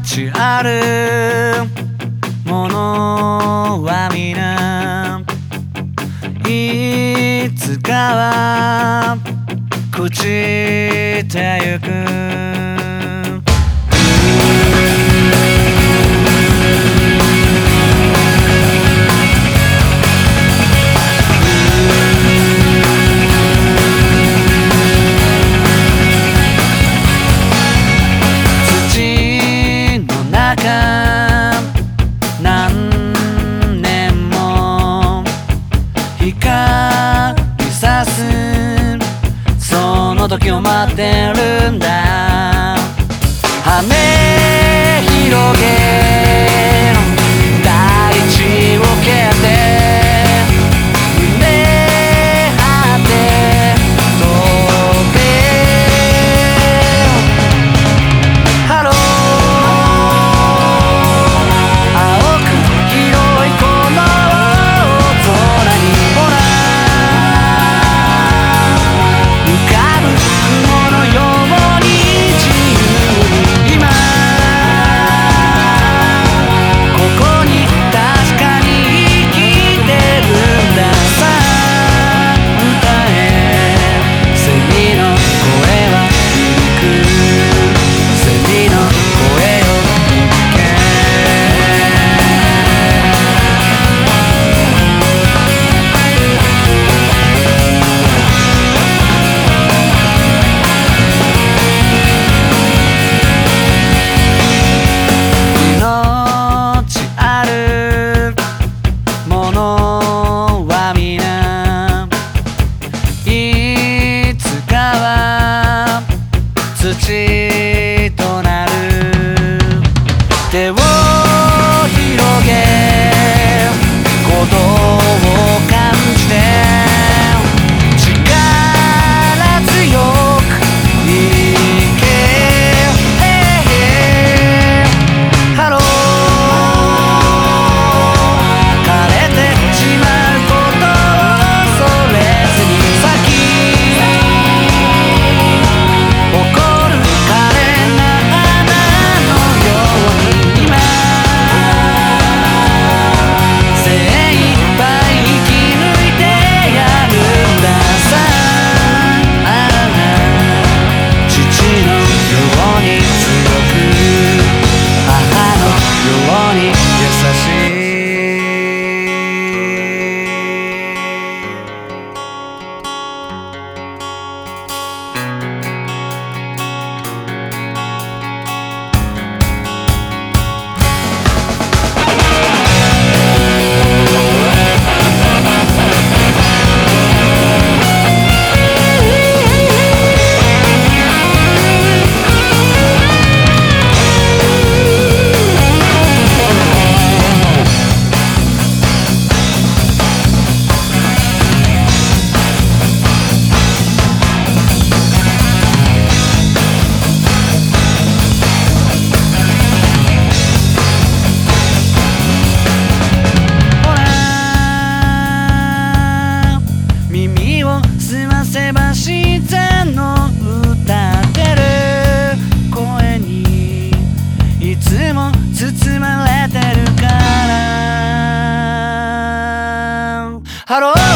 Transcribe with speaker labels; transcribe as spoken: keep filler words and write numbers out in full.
Speaker 1: ちあるものは皆いつかは朽ちてゆく時を待ってるんだ羽広げ大地を蹴って胸張って飛べハロー青く広いこの空にほら浮かぶ雲のように自由に今ここに確かに生きてるんださあ歌えセミの声は響くセミの声を聞け土となる手を広げ鼓動を感じて力強く生けハロー枯れてしまうことを恐れずに先包まれてるからハロー